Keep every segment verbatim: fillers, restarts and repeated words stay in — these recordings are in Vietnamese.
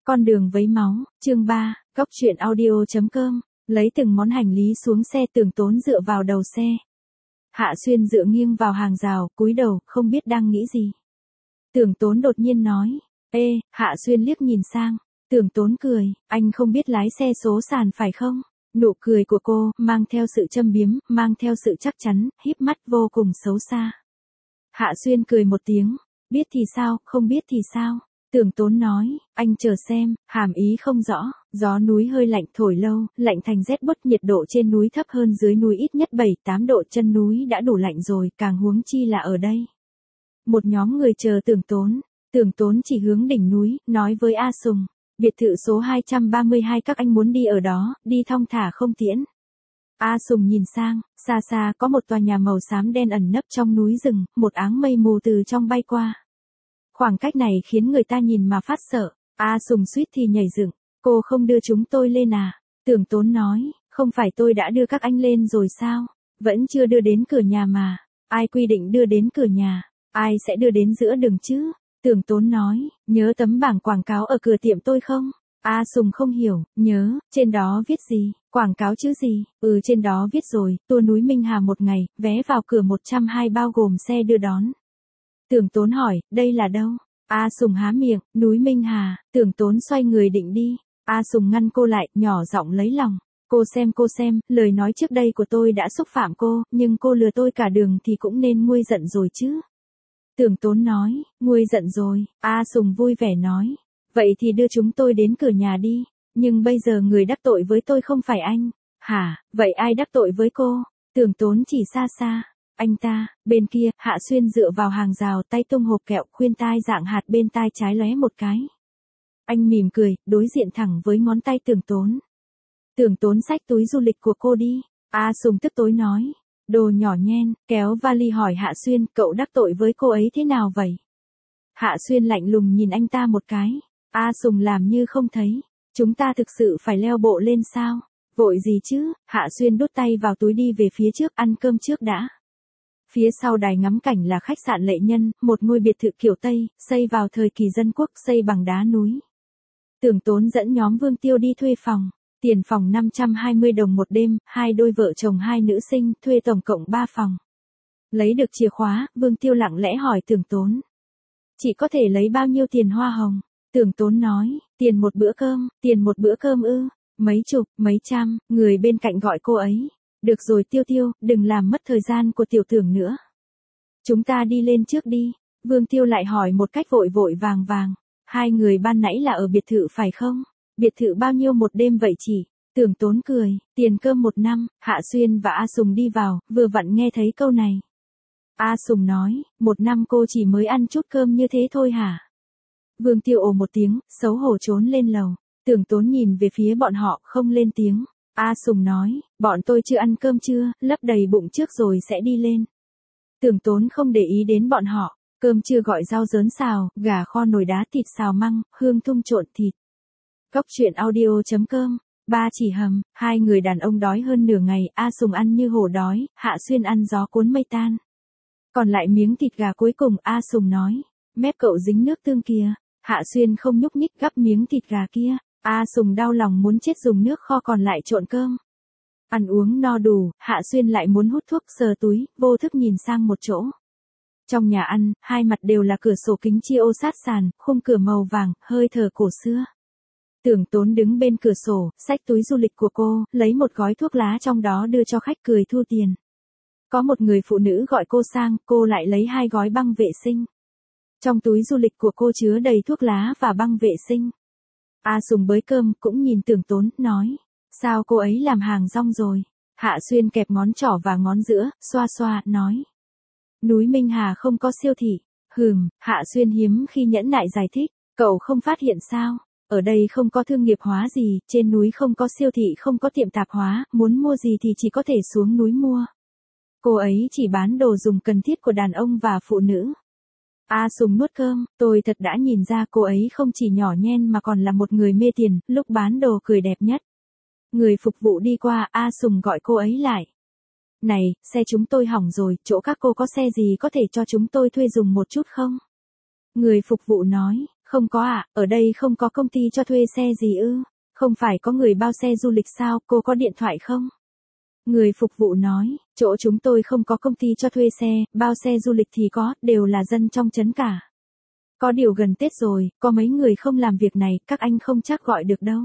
Con đường vấy máu, chương ba, góc truyện audio.com, lấy từng món hành lý xuống xe Tưởng Tốn dựa vào đầu xe. Hạ Xuyên dựa nghiêng vào hàng rào, cúi đầu, không biết đang nghĩ gì. Tưởng Tốn đột nhiên nói, ê, Hạ Xuyên liếc nhìn sang, Tưởng Tốn cười, anh không biết lái xe số sàn phải không? Nụ cười của cô, mang theo sự châm biếm, mang theo sự chắc chắn, híp mắt vô cùng xấu xa. Hạ Xuyên cười một tiếng, biết thì sao, không biết thì sao? Tưởng Tốn nói, anh chờ xem, hàm ý không rõ, gió núi hơi lạnh thổi lâu, lạnh thành rét buốt, nhiệt độ trên núi thấp hơn dưới núi ít nhất bảy tám độ, chân núi đã đủ lạnh rồi, càng huống chi là ở đây. Một nhóm người chờ Tưởng Tốn, Tưởng Tốn chỉ hướng đỉnh núi, nói với A Sùng, biệt thự số hai trăm ba mươi hai các anh muốn đi ở đó, đi thong thả không tiễn. A Sùng nhìn sang, xa xa có một tòa nhà màu xám đen ẩn nấp trong núi rừng, một áng mây mù từ trong bay qua. Khoảng cách này khiến người ta nhìn mà phát sợ, A Sùng suýt thì nhảy dựng, cô không đưa chúng tôi lên à? Tưởng Tốn nói, không phải tôi đã đưa các anh lên rồi sao? Vẫn chưa đưa đến cửa nhà mà, ai quy định đưa đến cửa nhà, ai sẽ đưa đến giữa đường chứ? Tưởng Tốn nói, nhớ tấm bảng quảng cáo ở cửa tiệm tôi không? A Sùng không hiểu, nhớ, trên đó viết gì, quảng cáo chứ gì, ừ trên đó viết rồi, tour núi Minh Hà một ngày, vé vào cửa một trăm hai bao gồm xe đưa đón. Tưởng Tốn hỏi, đây là đâu? A Sùng há miệng, núi Minh Hà, Tưởng Tốn xoay người định đi. A Sùng ngăn cô lại, nhỏ giọng lấy lòng. Cô xem cô xem, lời nói trước đây của tôi đã xúc phạm cô, nhưng cô lừa tôi cả đường thì cũng nên nguôi giận rồi chứ. Tưởng Tốn nói, nguôi giận rồi, A Sùng vui vẻ nói. Vậy thì đưa chúng tôi đến cửa nhà đi, nhưng bây giờ người đắc tội với tôi không phải anh. Hả, vậy ai đắc tội với cô? Tưởng Tốn chỉ xa xa. Anh ta, bên kia, Hạ Xuyên dựa vào hàng rào, tay tung hộp kẹo, khuyên tai dạng hạt bên tai trái lóe một cái. Anh mỉm cười, đối diện thẳng với ngón tay Tưởng Tốn. Tưởng Tốn xách túi du lịch của cô đi. A Sùng tức tối nói. Đồ nhỏ nhen, kéo vali hỏi Hạ Xuyên, cậu đắc tội với cô ấy thế nào vậy? Hạ Xuyên lạnh lùng nhìn anh ta một cái. A Sùng làm như không thấy. Chúng ta thực sự phải leo bộ lên sao? Vội gì chứ? Hạ Xuyên đút tay vào túi đi về phía trước, ăn cơm trước đã. Phía sau đài ngắm cảnh là khách sạn Lệ Nhân, một ngôi biệt thự kiểu Tây, xây vào thời kỳ dân quốc, xây bằng đá núi. Tưởng Tốn dẫn nhóm Vương Tiêu đi thuê phòng, tiền phòng năm trăm hai mươi đồng một đêm, hai đôi vợ chồng hai nữ sinh, thuê tổng cộng ba phòng. Lấy được chìa khóa, Vương Tiêu lặng lẽ hỏi Tưởng Tốn. Chỉ có thể lấy bao nhiêu tiền hoa hồng? Tưởng Tốn nói, tiền một bữa cơm, tiền một bữa cơm ư, mấy chục, mấy trăm, người bên cạnh gọi cô ấy. Được rồi Tiêu Tiêu, đừng làm mất thời gian của tiểu tưởng nữa. Chúng ta đi lên trước đi. Vương Tiêu lại hỏi một cách vội vội vàng vàng. Hai người ban nãy là ở biệt thự phải không? Biệt thự bao nhiêu một đêm vậy chị? Tưởng Tốn cười, tiền cơm một năm. Hạ Xuyên và A Sùng đi vào, vừa vặn nghe thấy câu này. A Sùng nói, một năm cô chỉ mới ăn chút cơm như thế thôi hả? Vương Tiêu ồ một tiếng, xấu hổ trốn lên lầu. Tưởng Tốn nhìn về phía bọn họ, không lên tiếng. A Sùng nói, bọn tôi chưa ăn cơm trưa, lấp đầy bụng trước rồi sẽ đi lên. Tưởng Tốn không để ý đến bọn họ, cơm trưa gọi rau dớn xào, gà kho nồi đá, thịt xào măng, hương thum trộn thịt. Góc truyện audio.com, ba chỉ hầm, hai người đàn ông đói hơn nửa ngày, A Sùng ăn như hổ đói, Hạ Xuyên ăn gió cuốn mây tan. Còn lại miếng thịt gà cuối cùng, A Sùng nói, mép cậu dính nước tương kìa. Hạ Xuyên không nhúc nhích gắp miếng thịt gà kia. A Sùng đau lòng muốn chết, dùng nước kho còn lại trộn cơm. Ăn uống no đủ, Hạ Xuyên lại muốn hút thuốc, sờ túi, vô thức nhìn sang một chỗ. Trong nhà ăn, hai mặt đều là cửa sổ kính chia ô sát sàn, khung cửa màu vàng, hơi thở cổ xưa. Tưởng Tốn đứng bên cửa sổ, xách túi du lịch của cô, lấy một gói thuốc lá trong đó đưa cho khách, cười thu tiền. Có một người phụ nữ gọi cô sang, cô lại lấy hai gói băng vệ sinh. Trong túi du lịch của cô chứa đầy thuốc lá và băng vệ sinh. A Sùng bới cơm, cũng nhìn Tưởng Tốn, nói. Sao cô ấy làm hàng rong rồi? Hạ Xuyên kẹp ngón trỏ và ngón giữa, xoa xoa, nói. Núi Minh Hà không có siêu thị. Hừm, Hạ Xuyên hiếm khi nhẫn nại giải thích. Cậu không phát hiện sao? Ở đây không có thương nghiệp hóa gì, trên núi không có siêu thị, không có tiệm tạp hóa, muốn mua gì thì chỉ có thể xuống núi mua. Cô ấy chỉ bán đồ dùng cần thiết của đàn ông và phụ nữ. A Sùng nuốt cơm, tôi thật đã nhìn ra cô ấy không chỉ nhỏ nhen mà còn là một người mê tiền, lúc bán đồ cười đẹp nhất. Người phục vụ đi qua, A Sùng gọi cô ấy lại. Này, xe chúng tôi hỏng rồi, chỗ các cô có xe gì có thể cho chúng tôi thuê dùng một chút không? Người phục vụ nói, Không có ạ, ở đây không có công ty cho thuê xe gì ư? Không phải có người bao xe du lịch sao, cô có điện thoại không? Người phục vụ nói, chỗ chúng tôi không có công ty cho thuê xe, bao xe du lịch thì có, đều là dân trong trấn cả. Có điều gần Tết rồi, có mấy người không làm việc này, các anh không chắc gọi được đâu.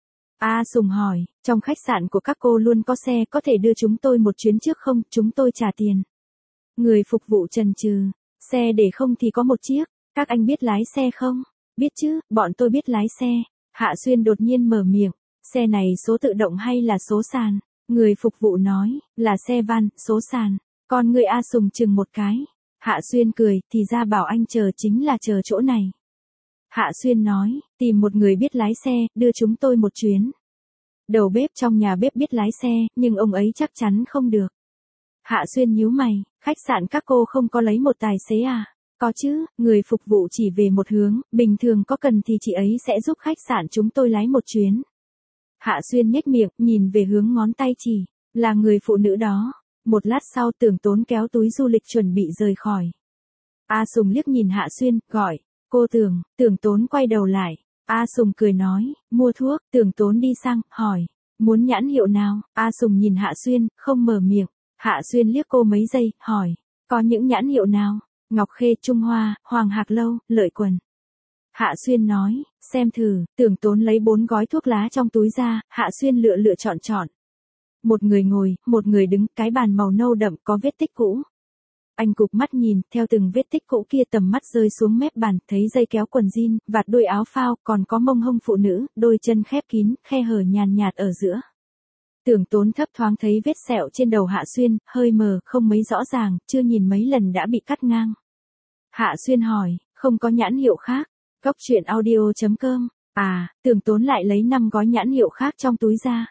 A Sùng hỏi, trong khách sạn của các cô luôn có xe, có thể đưa chúng tôi một chuyến trước không, chúng tôi trả tiền. Người phục vụ chần chừ, xe để không thì có một chiếc, các anh biết lái xe không? Biết chứ, bọn tôi biết lái xe. Hạ Xuyên đột nhiên mở miệng, xe này số tự động hay là số sàn? Người phục vụ nói, là xe van, số sàn. Còn người A Sùng chừng một cái. Hạ Xuyên cười, thì ra bảo anh chờ chính là chờ chỗ này. Hạ Xuyên nói, tìm một người biết lái xe, đưa chúng tôi một chuyến. Đầu bếp trong nhà bếp biết lái xe, nhưng ông ấy chắc chắn không được. Hạ Xuyên nhíu mày, khách sạn các cô không có lấy một tài xế à? Có chứ, người phục vụ chỉ về một hướng, bình thường có cần thì chị ấy sẽ giúp khách sạn chúng tôi lái một chuyến. Hạ Xuyên nhếch miệng, nhìn về hướng ngón tay chỉ, là người phụ nữ đó. Một lát sau Tưởng Tốn kéo túi du lịch chuẩn bị rời khỏi. A Sùng liếc nhìn Hạ Xuyên, gọi, cô Tưởng, Tưởng Tốn quay đầu lại. A Sùng cười nói, mua thuốc, Tưởng Tốn đi sang, hỏi, muốn nhãn hiệu nào? A Sùng nhìn Hạ Xuyên, không mở miệng. Hạ Xuyên liếc cô mấy giây, hỏi, có những nhãn hiệu nào? Ngọc Khê, Trung Hoa, Hoàng Hạc Lâu, Lợi Quần. Hạ Xuyên nói, xem thử, Tưởng Tốn lấy bốn gói thuốc lá trong túi ra, Hạ Xuyên lựa lựa chọn chọn. Một người ngồi, một người đứng, cái bàn màu nâu đậm có vết tích cũ. Anh cụp mắt nhìn, theo từng vết tích cũ kia tầm mắt rơi xuống mép bàn, thấy dây kéo quần jean, vạt đuôi áo phao, còn có mông hông phụ nữ, đôi chân khép kín, khe hở nhàn nhạt ở giữa. Tưởng Tốn thấp thoáng thấy vết sẹo trên đầu Hạ Xuyên, hơi mờ, không mấy rõ ràng, chưa nhìn mấy lần đã bị cắt ngang. Hạ Xuyên hỏi, không có nhãn hiệu khác. Góc truyện audio chấm com. À, Tưởng Tốn lại lấy năm gói nhãn hiệu khác trong túi ra.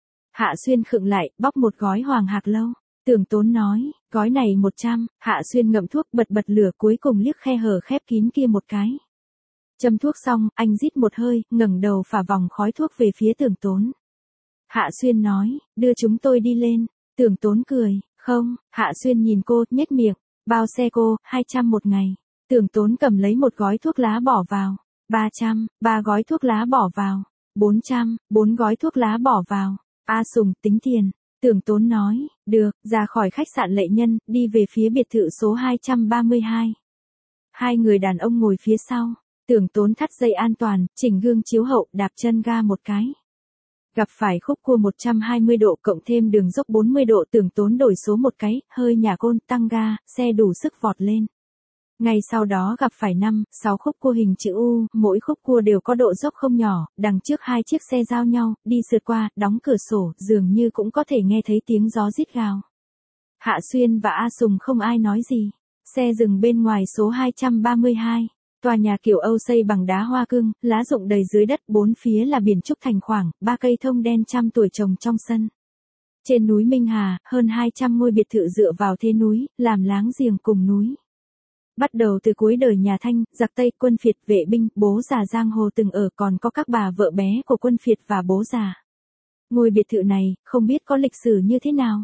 Hạ Xuyên khựng lại, bóc một gói Hoàng Hạc Lâu. Tưởng Tốn nói, gói này một trăm. Hạ Xuyên ngậm thuốc bật bật lửa, cuối cùng liếc khe hở khép kín kia một cái. Châm thuốc xong, anh rít một hơi, ngẩng đầu phả vòng khói thuốc về phía Tưởng Tốn. Hạ Xuyên nói, đưa chúng tôi đi lên. Tưởng Tốn cười, không. Hạ Xuyên nhìn cô, nhếch miệng, bao xe cô, hai trăm một ngày. Tưởng Tốn cầm lấy một gói thuốc lá bỏ vào. ba trăm, ba gói thuốc lá bỏ vào. bốn trăm, bốn gói thuốc lá bỏ vào. A Sùng, tính tiền. Tưởng Tốn nói, được, ra khỏi khách sạn Lệ Nhân, đi về phía biệt thự số hai trăm ba mươi hai. Hai người đàn ông ngồi phía sau. Tưởng Tốn thắt dây an toàn, chỉnh gương chiếu hậu, đạp chân ga một cái. Gặp phải khúc cua một trăm hai mươi độ cộng thêm đường dốc bốn mươi độ, Tưởng Tốn đổi số một cái, hơi nhả côn, tăng ga, xe đủ sức vọt lên. Ngay sau đó gặp phải năm, sáu khúc cua hình chữ U, mỗi khúc cua đều có độ dốc không nhỏ, đằng trước hai chiếc xe giao nhau, đi sượt qua, đóng cửa sổ, dường như cũng có thể nghe thấy tiếng gió rít gào. Hạ Xuyên và A Sùng không ai nói gì. Xe dừng bên ngoài số hai trăm ba mươi hai. Tòa nhà kiểu Âu xây bằng đá hoa cương, lá rụng đầy dưới đất, bốn phía là biển trúc thành khoảng, ba cây thông đen trăm tuổi trồng trong sân. Trên núi Minh Hà, hơn hai trăm ngôi biệt thự dựa vào thế núi, làm láng giềng cùng núi. Bắt đầu từ cuối đời nhà Thanh, giặc Tây, quân phiệt, vệ binh, bố già giang hồ từng ở, còn có các bà vợ bé của quân phiệt và bố già. Ngôi biệt thự này, không biết có lịch sử như thế nào.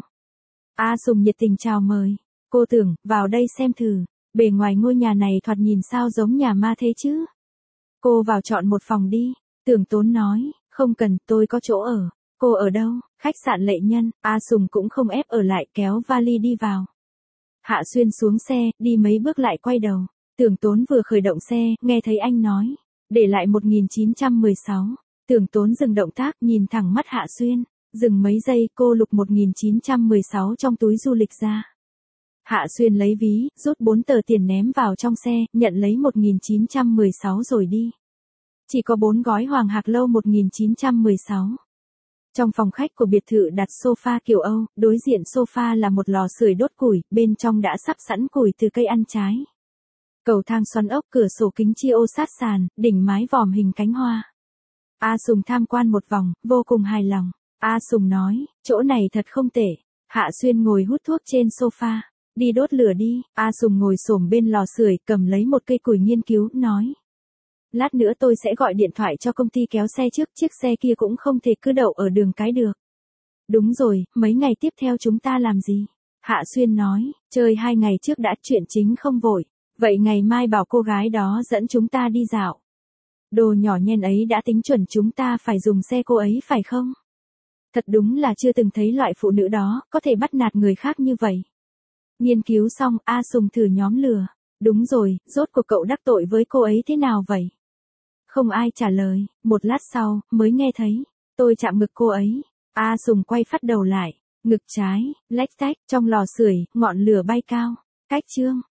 A Sùng nhiệt tình chào mời. Cô Tưởng, vào đây xem thử. Bề ngoài ngôi nhà này thoạt nhìn sao giống nhà ma thế chứ? Cô vào chọn một phòng đi. Tưởng Tốn nói, không cần, tôi có chỗ ở. Cô ở đâu? Khách sạn Lệ Nhân. A Sùng cũng không ép ở lại, kéo vali đi vào. Hạ Xuyên xuống xe, đi mấy bước lại quay đầu. Tưởng Tốn vừa khởi động xe, nghe thấy anh nói, để lại một nghìn chín trăm mười sáu. Tưởng Tốn dừng động tác, nhìn thẳng mắt Hạ Xuyên. Dừng mấy giây, cô lục một nghìn chín trăm mười sáu trong túi du lịch ra. Hạ Xuyên lấy ví, rút bốn tờ tiền ném vào trong xe, nhận lấy một nghìn chín trăm mười sáu rồi đi. Chỉ có bốn gói Hoàng Hạc Lâu một nghìn chín trăm mười sáu. Trong phòng khách của biệt thự đặt sofa kiểu Âu, đối diện sofa là một lò sưởi đốt củi, bên trong đã sắp sẵn củi từ cây ăn trái. Cầu thang xoắn ốc, cửa sổ kính chia ô sát sàn, đỉnh mái vòm hình cánh hoa. A Sùng tham quan một vòng, vô cùng hài lòng. A Sùng nói, chỗ này thật không tệ. Hạ Xuyên ngồi hút thuốc trên sofa. Đi đốt lửa đi. A Sùng ngồi xổm bên lò sưởi, cầm lấy một cây củi nghiên cứu, nói. Lát nữa tôi sẽ gọi điện thoại cho công ty kéo xe trước, chiếc xe kia cũng không thể cứ đậu ở đường cái được. Đúng rồi, mấy ngày tiếp theo chúng ta làm gì? Hạ Xuyên nói, chơi hai ngày trước đã, chuyện chính không vội. Vậy ngày mai bảo cô gái đó dẫn chúng ta đi dạo. Đồ nhỏ nhen ấy đã tính chuẩn chúng ta phải dùng xe cô ấy phải không? Thật đúng là chưa từng thấy loại phụ nữ đó, có thể bắt nạt người khác như vậy. Nghiên cứu xong, A Sùng thử nhóm lừa. Đúng rồi, rốt cuộc cậu đắc tội với cô ấy thế nào vậy? Không ai trả lời, một lát sau, mới nghe thấy. Tôi chạm ngực cô ấy. A Sùng quay phát đầu lại. Ngực trái, lách tách, trong lò sưởi, ngọn lửa bay cao. Cách chương.